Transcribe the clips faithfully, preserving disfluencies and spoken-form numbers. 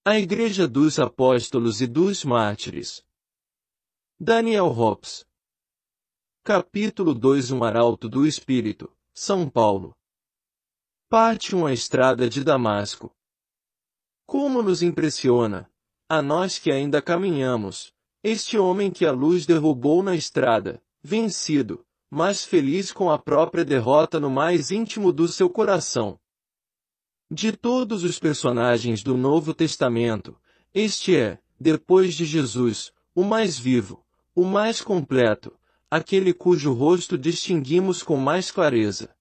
A Igreja dos Apóstolos e dos Mártires. Daniel Hobbes. Capítulo dois Um Arauto do Espírito, São Paulo. Parte um A Estrada de Damasco. Como nos impressiona, a nós que ainda caminhamos, este homem que a luz derrubou na estrada, vencido, mas feliz com a própria derrota no mais íntimo do seu coração. De todos os personagens do Novo Testamento, este é, depois de Jesus, o mais vivo, o mais completo, aquele cujo rosto distinguimos com mais clareza.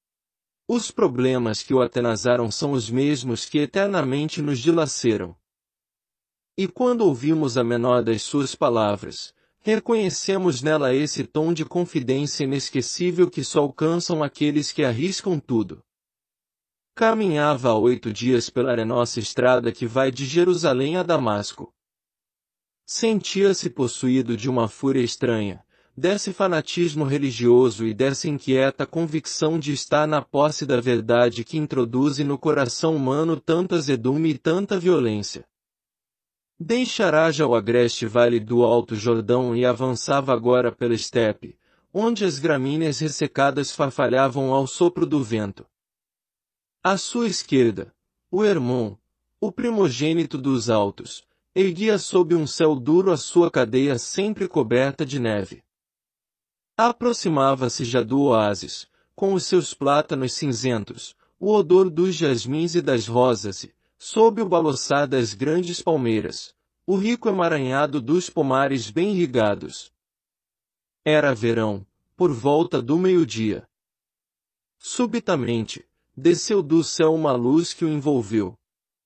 Os problemas que o atenazaram são os mesmos que eternamente nos dilaceram. E quando ouvimos a menor das suas palavras, reconhecemos nela esse tom de confidência inesquecível que só alcançam aqueles que arriscam tudo. Caminhava há oito dias pela arenosa estrada que vai de Jerusalém a Damasco. Sentia-se possuído de uma fúria estranha, desse fanatismo religioso e dessa inquieta convicção de estar na posse da verdade que introduz no coração humano tanta azedume e tanta violência. Deixara já o agreste vale do Alto Jordão e avançava agora pela estepe, onde as gramíneas ressecadas farfalhavam ao sopro do vento. À sua esquerda, o Hermon, o primogênito dos altos, erguia sob um céu duro a sua cadeia sempre coberta de neve. Aproximava-se já do oásis, com os seus plátanos cinzentos, o odor dos jasmins e das rosas e, sob o balouçar das grandes palmeiras, o rico emaranhado dos pomares bem irrigados. Era verão, por volta do meio-dia. Subitamente, desceu do céu uma luz que o envolveu.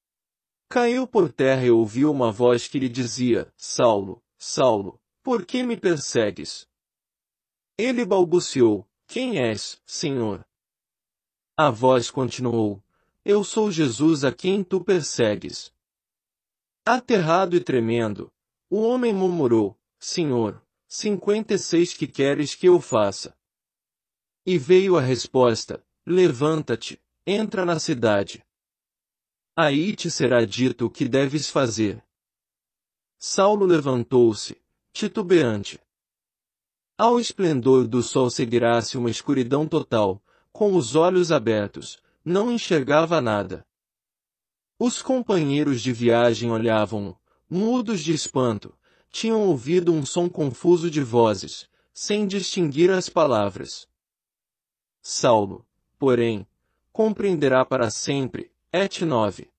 Caiu por terra e ouviu uma voz que lhe dizia: Saulo, Saulo, por que me persegues? Ele balbuciou: Quem és, Senhor? A voz continuou: Eu sou Jesus a quem tu persegues. Aterrado e tremendo, o homem murmurou: Senhor, cinquenta e seis que queres que eu faça? E veio a resposta: Levanta-te, entra na cidade. Aí te será dito o que deves fazer. Saulo levantou-se, titubeante. Ao esplendor do sol seguirá-se uma escuridão total, com os olhos abertos, não enxergava nada. Os companheiros de viagem olhavam-no, mudos de espanto, tinham ouvido um som confuso de vozes, sem distinguir as palavras. Saulo, porém, compreenderá para sempre, et nove.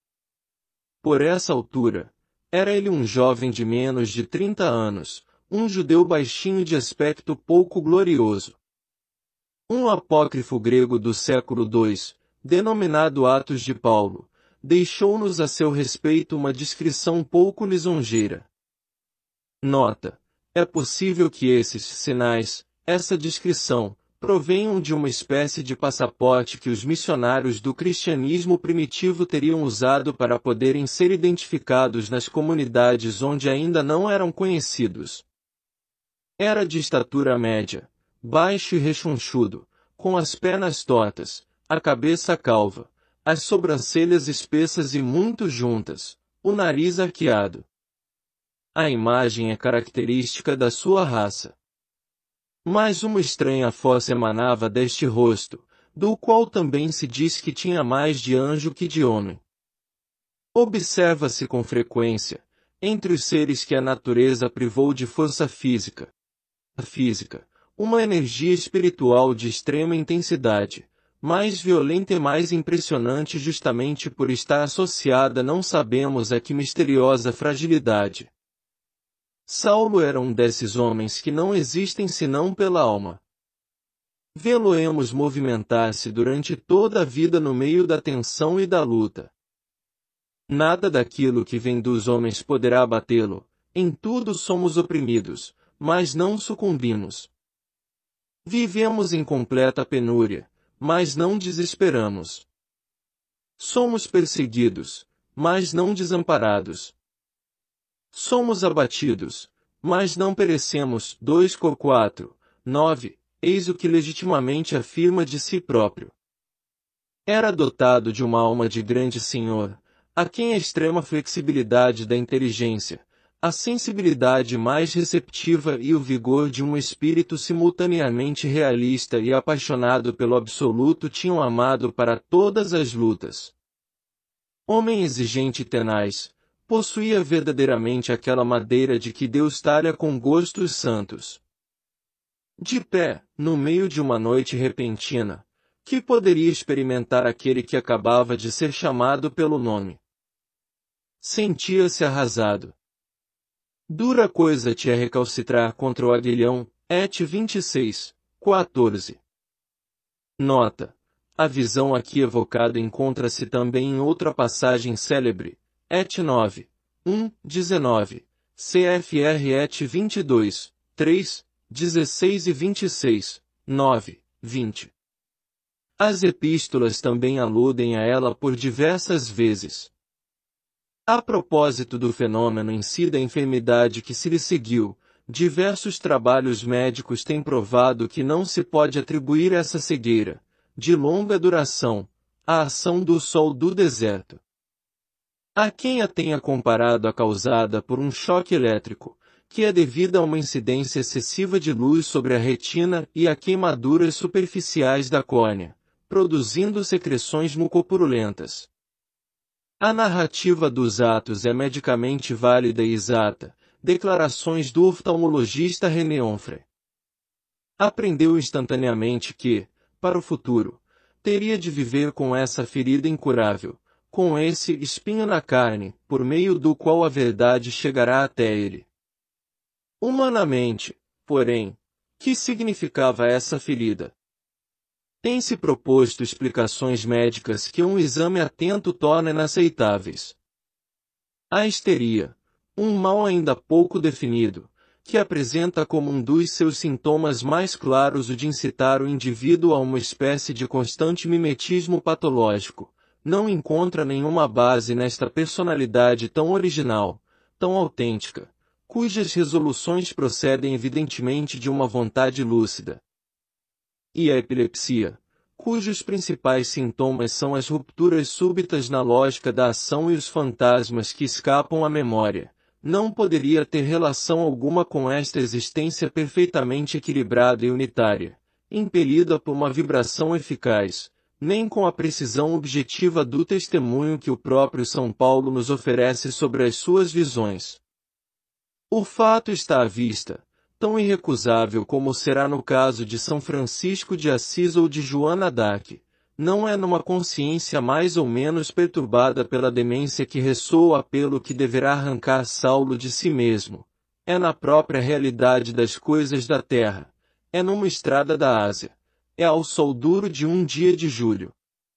Por essa altura, era ele um jovem de menos de trinta anos, um judeu baixinho de aspecto pouco glorioso. Um apócrifo grego do século dois, denominado Atos de Paulo, deixou-nos a seu respeito uma descrição pouco lisonjeira. Nota: é possível que esses sinais, essa descrição, provenham de uma espécie de passaporte que os missionários do cristianismo primitivo teriam usado para poderem ser identificados nas comunidades onde ainda não eram conhecidos. Era de estatura média, baixo e rechonchudo, com as pernas tortas, a cabeça calva, as sobrancelhas espessas e muito juntas, o nariz arqueado. A imagem é característica da sua raça. Mas uma estranha força emanava deste rosto, do qual também se diz que tinha mais de anjo que de homem. Observa-se com frequência, entre os seres que a natureza privou de força física, a física, uma energia espiritual de extrema intensidade, mais violenta e mais impressionante justamente por estar associada não sabemos a que misteriosa fragilidade. Saulo era um desses homens que não existem senão pela alma. Vê-lo-emos movimentar-se durante toda a vida no meio da tensão e da luta. Nada daquilo que vem dos homens poderá abatê-lo, em tudo somos oprimidos, mas não sucumbimos. Vivemos em completa penúria, mas não desesperamos. Somos perseguidos, mas não desamparados. Somos abatidos, mas não perecemos. dois Cor quatro, nove, eis o que legitimamente afirma de si próprio. Era dotado de uma alma de grande senhor, a quem a extrema flexibilidade da inteligência, a sensibilidade mais receptiva e o vigor de um espírito simultaneamente realista e apaixonado pelo absoluto tinham amado para todas as lutas. Homem exigente e tenaz, possuía verdadeiramente aquela madeira de que Deus talha com gostos santos. De pé, no meio de uma noite repentina, que poderia experimentar aquele que acabava de ser chamado pelo nome? Sentia-se arrasado. Dura coisa te é recalcitrar contra o aguilhão, et vinte e seis, quatorze. Nota: a visão aqui evocada encontra-se também em outra passagem célebre, et nove, um, dezenove, C F R et vinte e dois, três, dezesseis e vinte e seis, nove, vinte. As epístolas também aludem a ela por diversas vezes. A propósito do fenômeno em si da enfermidade que se lhe seguiu, diversos trabalhos médicos têm provado que não se pode atribuir essa cegueira, de longa duração, à ação do sol do deserto. Há quem a tenha comparado à causada por um choque elétrico, que é devida a uma incidência excessiva de luz sobre a retina e a queimaduras superficiais da córnea, produzindo secreções mucopurulentas. A narrativa dos atos é medicamente válida e exata, declarações do oftalmologista René Onfray. Aprendeu instantaneamente que, para o futuro, teria de viver com essa ferida incurável, com esse espinho na carne, por meio do qual a verdade chegará até ele. Humanamente, porém, que significava essa ferida? Tem-se proposto explicações médicas que um exame atento torna inaceitáveis. A histeria, um mal ainda pouco definido, que apresenta como um dos seus sintomas mais claros o de incitar o indivíduo a uma espécie de constante mimetismo patológico, não encontra nenhuma base nesta personalidade tão original, tão autêntica, cujas resoluções procedem evidentemente de uma vontade lúcida. E a epilepsia, cujos principais sintomas são as rupturas súbitas na lógica da ação e os fantasmas que escapam à memória, não poderia ter relação alguma com esta existência perfeitamente equilibrada e unitária, impelida por uma vibração eficaz, nem com a precisão objetiva do testemunho que o próprio São Paulo nos oferece sobre as suas visões. O fato está à vista, tão irrecusável como será no caso de São Francisco de Assis ou de Joana d'Arc, não é numa consciência mais ou menos perturbada pela demência que ressoa o apelo que deverá arrancar Saulo de si mesmo, é na própria realidade das coisas da terra, é numa estrada da Ásia, é ao sol duro de um dia de julho.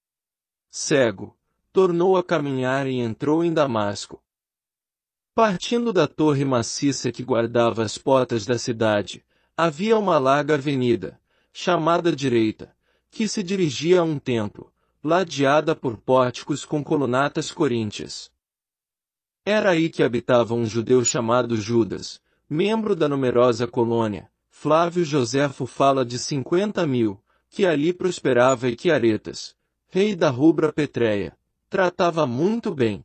Cego, tornou a caminhar e entrou em Damasco. Partindo da torre maciça que guardava as portas da cidade, havia uma larga avenida, chamada direita, que se dirigia a um templo, ladeada por pórticos com colunatas coríntias. Era aí que habitava um judeu chamado Judas, membro da numerosa colônia. Flávio Joséfo fala de cinquenta mil, que ali prosperava e que Aretas, rei da rubra Petréia, tratava muito bem.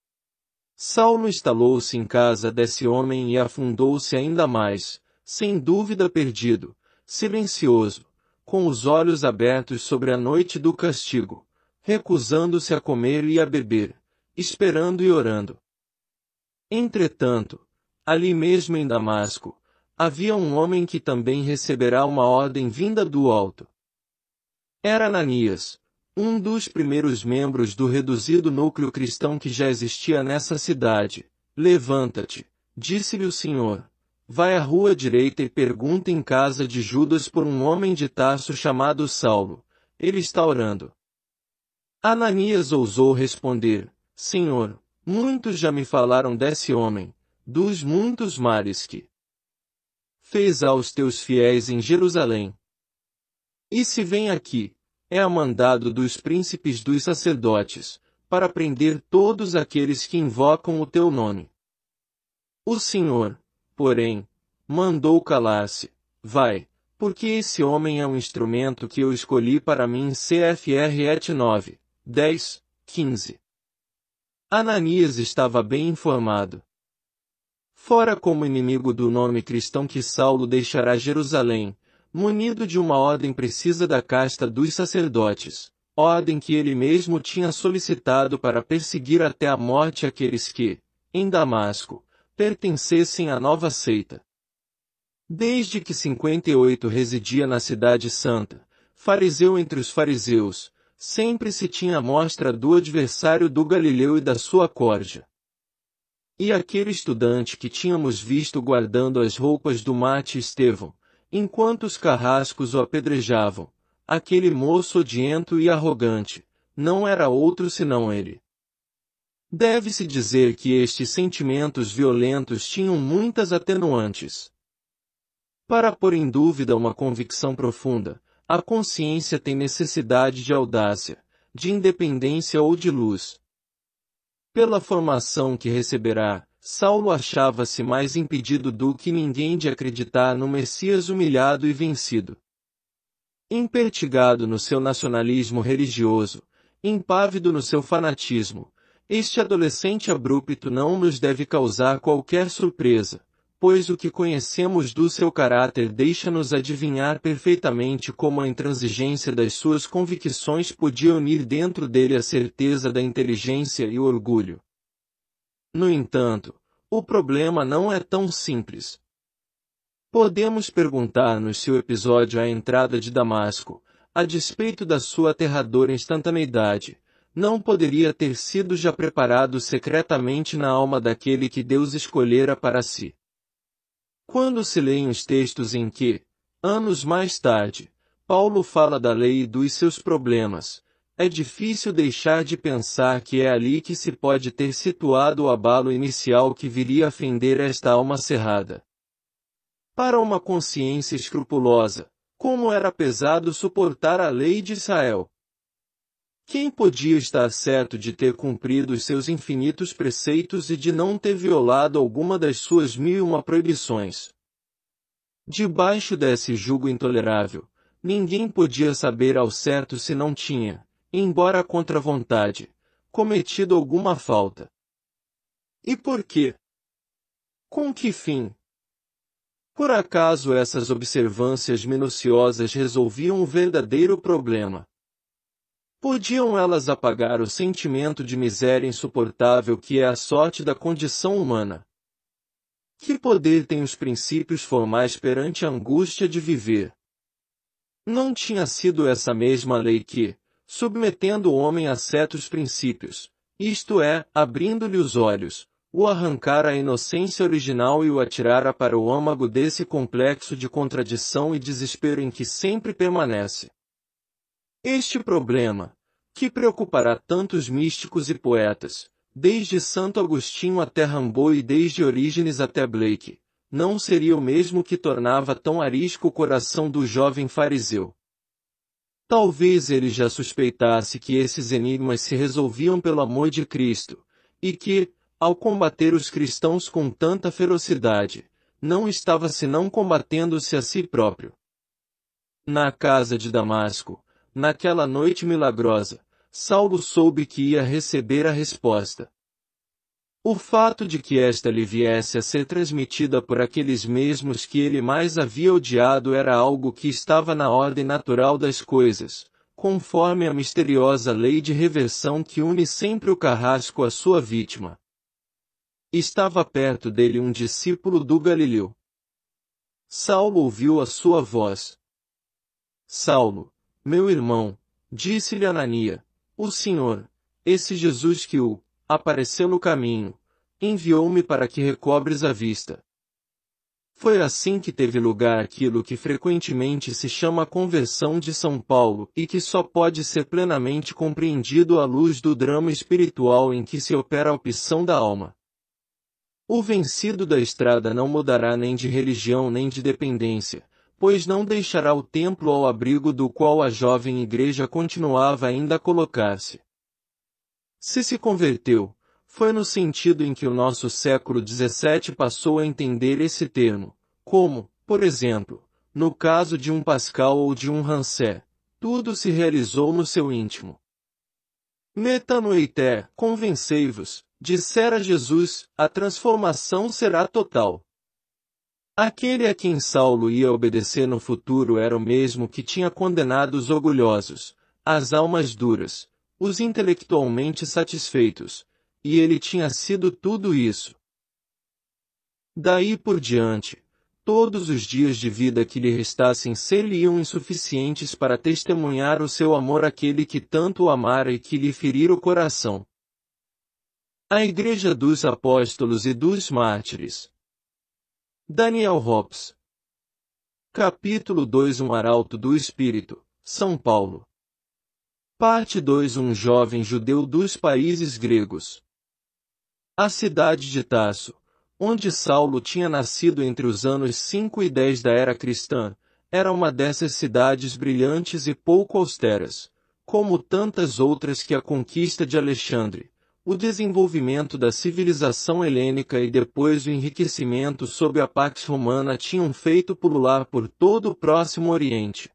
Saulo instalou-se em casa desse homem e afundou-se ainda mais, sem dúvida perdido, silencioso, com os olhos abertos sobre a noite do castigo, recusando-se a comer e a beber, esperando e orando. Entretanto, ali mesmo em Damasco, havia um homem que também receberá uma ordem vinda do alto. Era Ananias, um dos primeiros membros do reduzido núcleo cristão que já existia nessa cidade. Levanta-te, disse-lhe o Senhor. Vai à rua direita e pergunta em casa de Judas por um homem de Tarso chamado Saulo. Ele está orando. Ananias ousou responder, Senhor, muitos já me falaram desse homem, dos muitos males que fez aos teus fiéis em Jerusalém. E se vem aqui, é a mandado dos príncipes dos sacerdotes, para prender todos aqueles que invocam o teu nome. O Senhor, porém, mandou calar-se. Vai, porque esse homem é um instrumento que eu escolhi para mim. C F R et nove, dez, quinze. Ananias estava bem informado. Fora como inimigo do nome cristão que Saulo deixará Jerusalém, munido de uma ordem precisa da casta dos sacerdotes, ordem que ele mesmo tinha solicitado para perseguir até a morte aqueles que, em Damasco, pertencessem à nova seita. Desde que cinquenta e oito residia na cidade santa, fariseu entre os fariseus, sempre se tinha mostra do adversário do Galileu e da sua corja. E aquele estudante que tínhamos visto guardando as roupas do mate Estevão, enquanto os carrascos o apedrejavam, aquele moço odiento e arrogante, não era outro senão ele. Deve-se dizer que estes sentimentos violentos tinham muitas atenuantes. Para pôr em dúvida uma convicção profunda, a consciência tem necessidade de audácia, de independência ou de luz. Pela formação que receberá, Saulo achava-se mais impedido do que ninguém de acreditar no Messias humilhado e vencido. Impertigado no seu nacionalismo religioso, impávido no seu fanatismo, este adolescente abrupto não nos deve causar qualquer surpresa, pois o que conhecemos do seu caráter deixa-nos adivinhar perfeitamente como a intransigência das suas convicções podia unir dentro dele a certeza da inteligência e o orgulho. No entanto, o problema não é tão simples. Podemos perguntar-nos se o episódio à entrada de Damasco, a despeito da sua aterradora instantaneidade, não poderia ter sido já preparado secretamente na alma daquele que Deus escolhera para si. Quando se leem os textos em que, anos mais tarde, Paulo fala da lei e dos seus problemas, é difícil deixar de pensar que é ali que se pode ter situado o abalo inicial que viria a fender esta alma cerrada. Para uma consciência escrupulosa, como era pesado suportar a lei de Israel. Quem podia estar certo de ter cumprido os seus infinitos preceitos e de não ter violado alguma das suas mil e uma proibições? Debaixo desse jugo intolerável, ninguém podia saber ao certo se não tinha, embora contra vontade, cometido alguma falta. E por quê? Com que fim? Por acaso essas observâncias minuciosas resolviam o verdadeiro problema? Podiam elas apagar o sentimento de miséria insuportável que é a sorte da condição humana? Que poder têm os princípios formais perante a angústia de viver? Não tinha sido essa mesma lei que, submetendo o homem a certos princípios, isto é, abrindo-lhe os olhos, o arrancara a inocência original e o atirara para o âmago desse complexo de contradição e desespero em que sempre permanece? Este problema, que preocupará tantos místicos e poetas, desde Santo Agostinho até Rimbaud e desde Orígenes até Blake, não seria o mesmo que tornava tão arisco o coração do jovem fariseu. Talvez ele já suspeitasse que esses enigmas se resolviam pelo amor de Cristo, e que, ao combater os cristãos com tanta ferocidade, não estava senão combatendo-se a si próprio. Na casa de Damasco, naquela noite milagrosa, Saulo soube que ia receber a resposta. O fato de que esta lhe viesse a ser transmitida por aqueles mesmos que ele mais havia odiado era algo que estava na ordem natural das coisas, conforme a misteriosa lei de reversão que une sempre o carrasco à sua vítima. Estava perto dele um discípulo do Galileu. Saulo ouviu a sua voz. Saulo, meu irmão, disse-lhe Anania, o Senhor, esse Jesus que o apareceu no caminho, enviou-me para que recobres a vista. Foi assim que teve lugar aquilo que frequentemente se chama a conversão de São Paulo e que só pode ser plenamente compreendido à luz do drama espiritual em que se opera a opção da alma. O vencido da estrada não mudará nem de religião nem de dependência, pois não deixará o templo ao abrigo do qual a jovem igreja continuava ainda a colocar-se. Se se converteu, foi no sentido em que o nosso século dezessete passou a entender esse termo, como, por exemplo, no caso de um Pascal ou de um Rancé, tudo se realizou no seu íntimo. Metanoité, convencei-vos, dissera Jesus, a transformação será total. Aquele a quem Saulo ia obedecer no futuro era o mesmo que tinha condenado os orgulhosos, as almas duras, os intelectualmente satisfeitos, e ele tinha sido tudo isso. Daí por diante, todos os dias de vida que lhe restassem ser-lhe-iam insuficientes para testemunhar o seu amor àquele que tanto o amara e que lhe ferira o coração. A Igreja dos Apóstolos e dos Mártires. Daniel Hobbes. Capítulo dois Um Arauto do Espírito, São Paulo. Parte dois Um jovem judeu dos países gregos. A cidade de Tarso, onde Saulo tinha nascido entre os anos cinco e dez da era cristã, era uma dessas cidades brilhantes e pouco austeras, como tantas outras que a conquista de Alexandre, o desenvolvimento da civilização helênica e depois o enriquecimento sob a Pax Romana tinham feito pulular por todo o Próximo Oriente.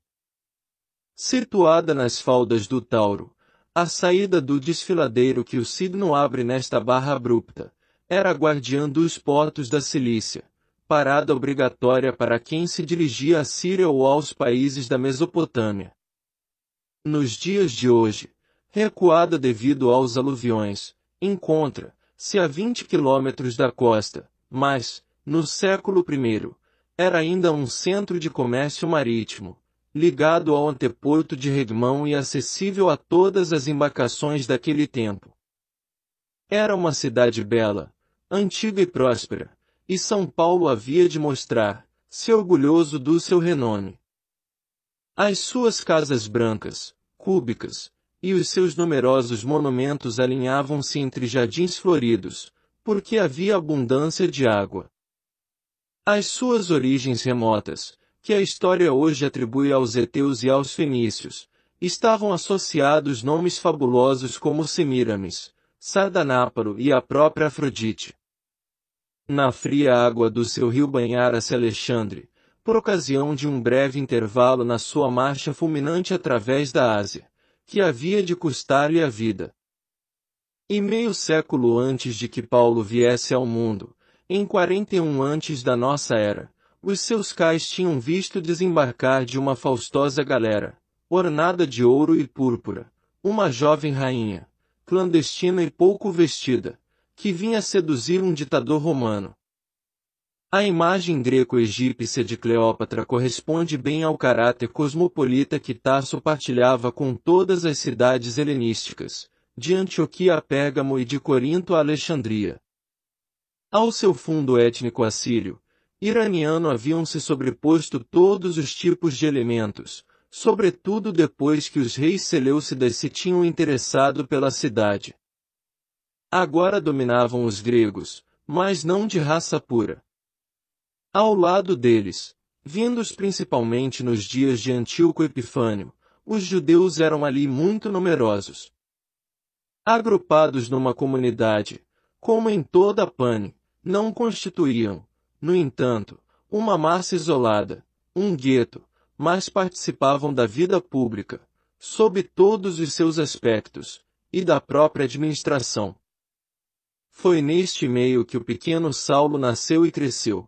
Situada nas faldas do Tauro, à saída do desfiladeiro que o signo abre nesta barra abrupta, era a guardiã dos portos da Cilícia, parada obrigatória para quem se dirigia à Síria ou aos países da Mesopotâmia. Nos dias de hoje, recuada devido aos aluviões, encontra-se a vinte quilômetros da costa, mas, no século primeiro, era ainda um centro de comércio marítimo, ligado ao anteporto de Regmão e acessível a todas as embarcações daquele tempo. Era uma cidade bela, antiga e próspera, e São Paulo havia de mostrar-se orgulhoso do seu renome. As suas casas brancas, cúbicas, e os seus numerosos monumentos alinhavam-se entre jardins floridos, porque havia abundância de água. As suas origens remotas, que a história hoje atribui aos heteus e aos fenícios, estavam associados nomes fabulosos como Semíramis, Sardanáparo e a própria Afrodite. Na fria água do seu rio banhara-se Alexandre, por ocasião de um breve intervalo na sua marcha fulminante através da Ásia, que havia de custar-lhe a vida. E meio século antes de que Paulo viesse ao mundo, em quarenta e um antes da nossa era, os seus cais tinham visto desembarcar de uma faustosa galera, ornada de ouro e púrpura, uma jovem rainha, clandestina e pouco vestida, que vinha seduzir um ditador romano. A imagem greco-egípcia de Cleópatra corresponde bem ao caráter cosmopolita que Tarso partilhava com todas as cidades helenísticas, de Antioquia a Pérgamo e de Corinto a Alexandria. Ao seu fundo étnico assírio, iraniano haviam se sobreposto todos os tipos de elementos, sobretudo depois que os reis seleucidas se tinham interessado pela cidade. Agora dominavam os gregos, mas não de raça pura. Ao lado deles, vindos principalmente nos dias de Antíoco Epifânio, os judeus eram ali muito numerosos. Agrupados numa comunidade, como em toda a Pane, não constituíam, no entanto, uma massa isolada, um gueto, mas participavam da vida pública, sob todos os seus aspectos, e da própria administração. Foi neste meio que o pequeno Saulo nasceu e cresceu.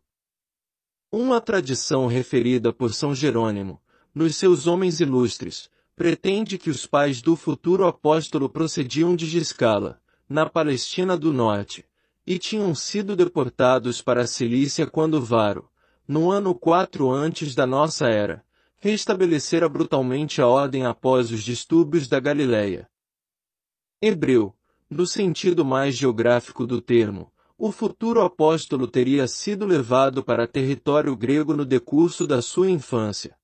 Uma tradição referida por São Jerônimo, nos seus Homens Ilustres, pretende que os pais do futuro apóstolo procediam de Giscala, na Palestina do Norte, e tinham sido deportados para a Cilícia quando Varo, no ano quatro antes da nossa era, restabelecera brutalmente a ordem após os distúrbios da Galileia. Hebreu, no sentido mais geográfico do termo, o futuro apóstolo teria sido levado para território grego no decurso da sua infância.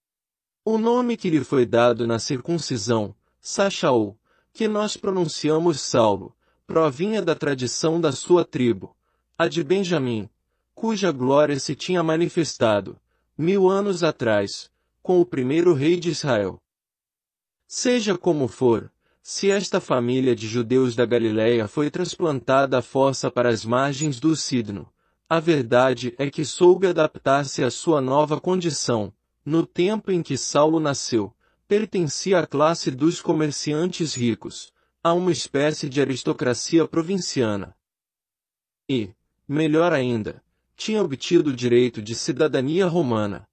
O nome que lhe foi dado na circuncisão, Sachaú, que nós pronunciamos Saulo, provinha da tradição da sua tribo, a de Benjamim, cuja glória se tinha manifestado, mil anos atrás, com o primeiro rei de Israel. Seja como for, se esta família de judeus da Galileia foi transplantada à força para as margens do Cidno, a verdade é que soube adaptar-se à sua nova condição. No tempo em que Saulo nasceu, pertencia à classe dos comerciantes ricos, a uma espécie de aristocracia provinciana. E, melhor ainda, tinha obtido o direito de cidadania romana.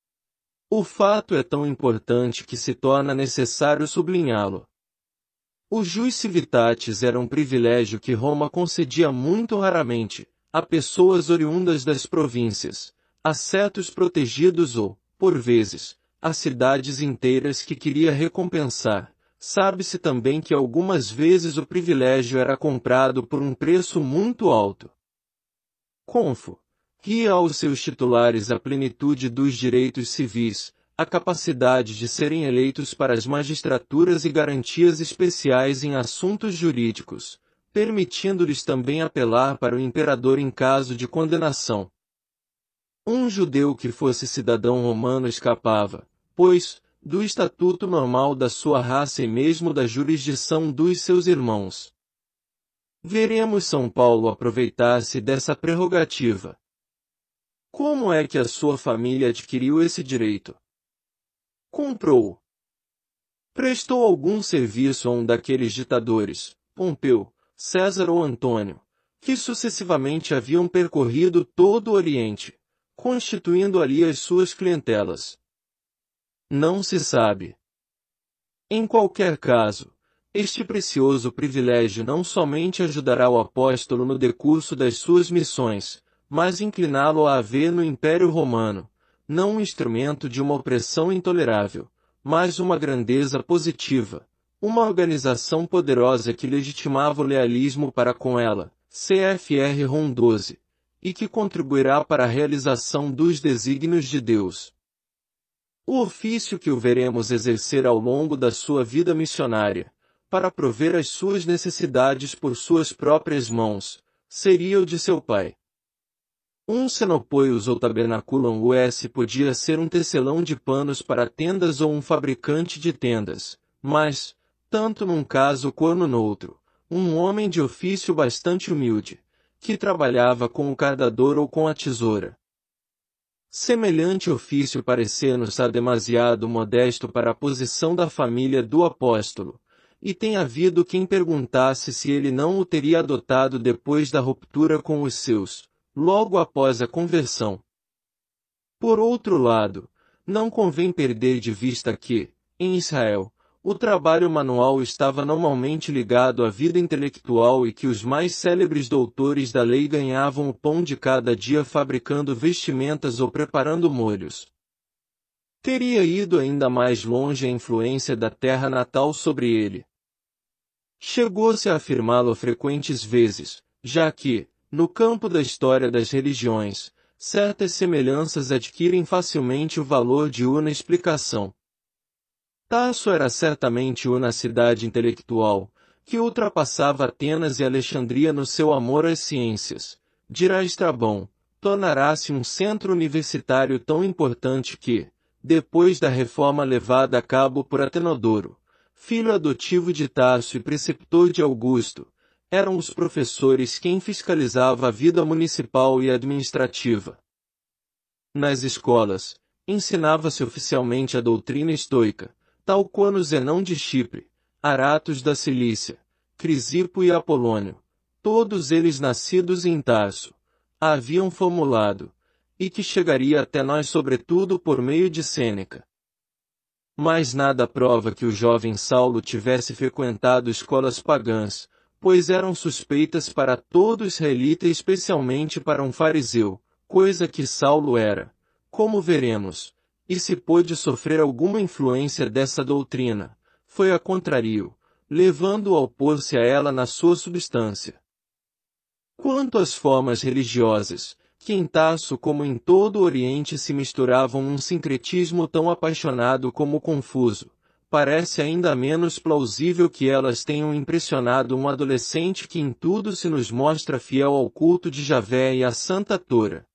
O fato é tão importante que se torna necessário sublinhá-lo. O jus civitatis era um privilégio que Roma concedia muito raramente, a pessoas oriundas das províncias, a certos protegidos ou, por vezes, a cidades inteiras que queria recompensar. Sabe-se também que algumas vezes o privilégio era comprado por um preço muito alto. Confo ria aos seus titulares a plenitude dos direitos civis, a capacidade de serem eleitos para as magistraturas e garantias especiais em assuntos jurídicos, permitindo-lhes também apelar para o imperador em caso de condenação. Um judeu que fosse cidadão romano escapava, pois, do estatuto normal da sua raça e mesmo da jurisdição dos seus irmãos. Veremos São Paulo aproveitar-se dessa prerrogativa. Como é que a sua família adquiriu esse direito? Comprou. Prestou algum serviço a um daqueles ditadores, Pompeu, César ou Antônio, que sucessivamente haviam percorrido todo o Oriente, constituindo ali as suas clientelas. Não se sabe. Em qualquer caso, este precioso privilégio não somente ajudará o apóstolo no decurso das suas missões, mas incliná-lo a haver no Império Romano, não um instrumento de uma opressão intolerável, mas uma grandeza positiva, uma organização poderosa que legitimava o lealismo para com ela, C F R Rom doze, e que contribuirá para a realização dos desígnios de Deus. O ofício que o veremos exercer ao longo da sua vida missionária, para prover as suas necessidades por suas próprias mãos, seria o de seu pai. Um cenopoios ou tabernaculum us podia ser um tecelão de panos para tendas ou um fabricante de tendas, mas, tanto num caso quanto no outro, um homem de ofício bastante humilde, que trabalhava com o cardador ou com a tesoura. Semelhante ofício parecer-nos-á demasiado modesto para a posição da família do apóstolo, e tem havido quem perguntasse se ele não o teria adotado depois da ruptura com os seus, logo após a conversão. Por outro lado, não convém perder de vista que, em Israel, o trabalho manual estava normalmente ligado à vida intelectual e que os mais célebres doutores da lei ganhavam o pão de cada dia fabricando vestimentas ou preparando molhos. Teria ido ainda mais longe a influência da terra natal sobre ele. Chegou-se a afirmá-lo frequentes vezes, já que, no campo da história das religiões, certas semelhanças adquirem facilmente o valor de una explicação. Tarso era certamente uma cidade intelectual, que ultrapassava Atenas e Alexandria no seu amor às ciências. Dirá Estrabão, tornará-se um centro universitário tão importante que, depois da reforma levada a cabo por Atenodoro, filho adotivo de Tarso e preceptor de Augusto, eram os professores quem fiscalizava a vida municipal e administrativa. Nas escolas, ensinava-se oficialmente a doutrina estoica, tal qual Zenão de Chipre, Aratos da Cilícia, Crisipo e Apolônio, todos eles nascidos em Tarso, a haviam formulado, e que chegaria até nós sobretudo por meio de Sêneca. Mas nada prova que o jovem Saulo tivesse frequentado escolas pagãs, pois eram suspeitas para todo israelita e especialmente para um fariseu, coisa que Saulo era, como veremos, e se pôde sofrer alguma influência dessa doutrina, foi a contrário, levando-o a opor-se a ela na sua substância. Quanto às formas religiosas, que em Tarso como em todo o Oriente se misturavam num sincretismo tão apaixonado como confuso, parece ainda menos plausível que elas tenham impressionado um adolescente que em tudo se nos mostra fiel ao culto de Javé e à Santa Tora.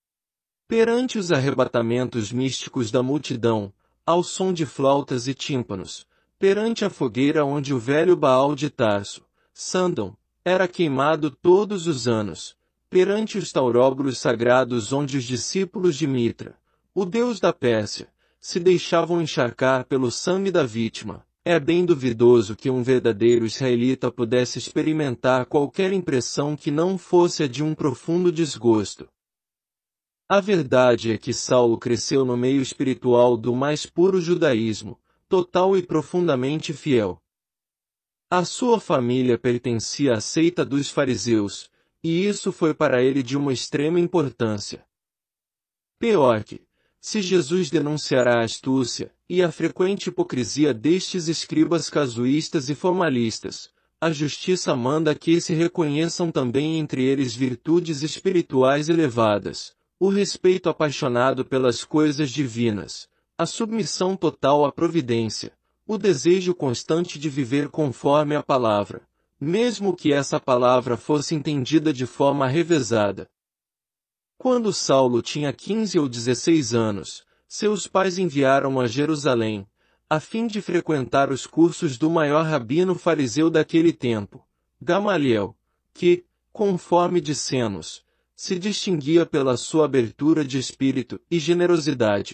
Perante os arrebatamentos místicos da multidão, ao som de flautas e tímpanos, perante a fogueira onde o velho Baal de Tarso, Sandon, era queimado todos os anos, perante os tauróbulos sagrados onde os discípulos de Mitra, o deus da Pérsia, se deixavam encharcar pelo sangue da vítima, É bem duvidoso que um verdadeiro israelita pudesse experimentar qualquer impressão que não fosse a de um profundo desgosto. A verdade é que Saulo cresceu no meio espiritual do mais puro judaísmo, total e profundamente fiel. A sua família pertencia à seita dos fariseus, e isso foi para ele de uma extrema importância. Pior que, se Jesus denunciará a astúcia e a frequente hipocrisia destes escribas casuístas e formalistas, a justiça manda que se reconheçam também entre eles virtudes espirituais elevadas, o respeito apaixonado pelas coisas divinas, a submissão total à providência, o desejo constante de viver conforme a palavra, mesmo que essa palavra fosse entendida de forma revezada. Quando Saulo tinha quinze ou dezesseis anos, seus pais enviaram-o a Jerusalém, a fim de frequentar os cursos do maior rabino fariseu daquele tempo, Gamaliel, que, conforme dissemos, se distinguia pela sua abertura de espírito e generosidade.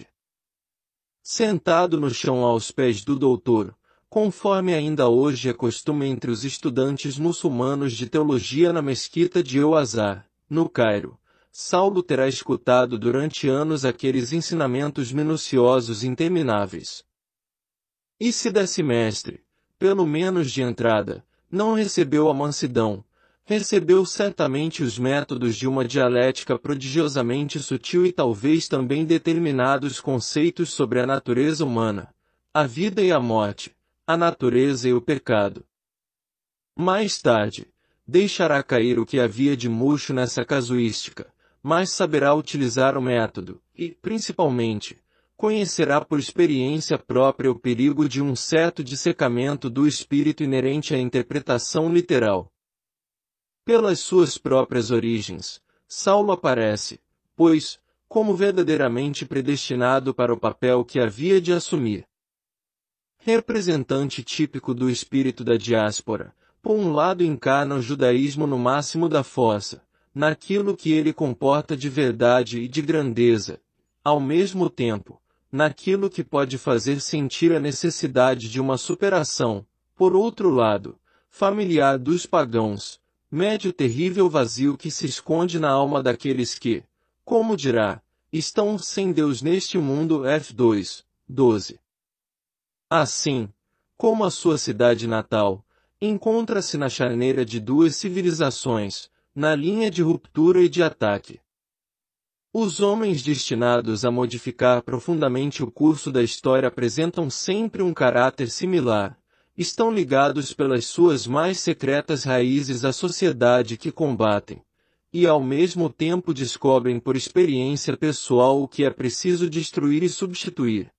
Sentado no chão aos pés do doutor, conforme ainda hoje é costume entre os estudantes muçulmanos de teologia na mesquita de El-Azhar, no Cairo, Saulo terá escutado durante anos aqueles ensinamentos minuciosos e intermináveis. E se desse mestre, pelo menos de entrada, não recebeu a mansidão, recebeu certamente os métodos de uma dialética prodigiosamente sutil e talvez também determinados conceitos sobre a natureza humana, a vida e a morte, a natureza e o pecado. Mais tarde, deixará cair o que havia de murcho nessa casuística, mas saberá utilizar o método, e, principalmente, conhecerá por experiência própria o perigo de um certo dissecamento do espírito inerente à interpretação literal. Pelas suas próprias origens, Saulo aparece, pois, como verdadeiramente predestinado para o papel que havia de assumir. Representante típico do espírito da diáspora, por um lado encarna o judaísmo no máximo da força, naquilo que ele comporta de verdade e de grandeza, ao mesmo tempo, naquilo que pode fazer sentir a necessidade de uma superação, por outro lado, familiar dos pagãos, mede o terrível vazio que se esconde na alma daqueles que, como dirá, estão sem Deus neste mundo. F dois, doze. Assim, como a sua cidade natal, encontra-se na charneira de duas civilizações, na linha de ruptura e de ataque. Os homens destinados a modificar profundamente o curso da história apresentam sempre um caráter similar, estão ligados pelas suas mais secretas raízes à sociedade que combatem, e ao mesmo tempo descobrem por experiência pessoal o que é preciso destruir e substituir.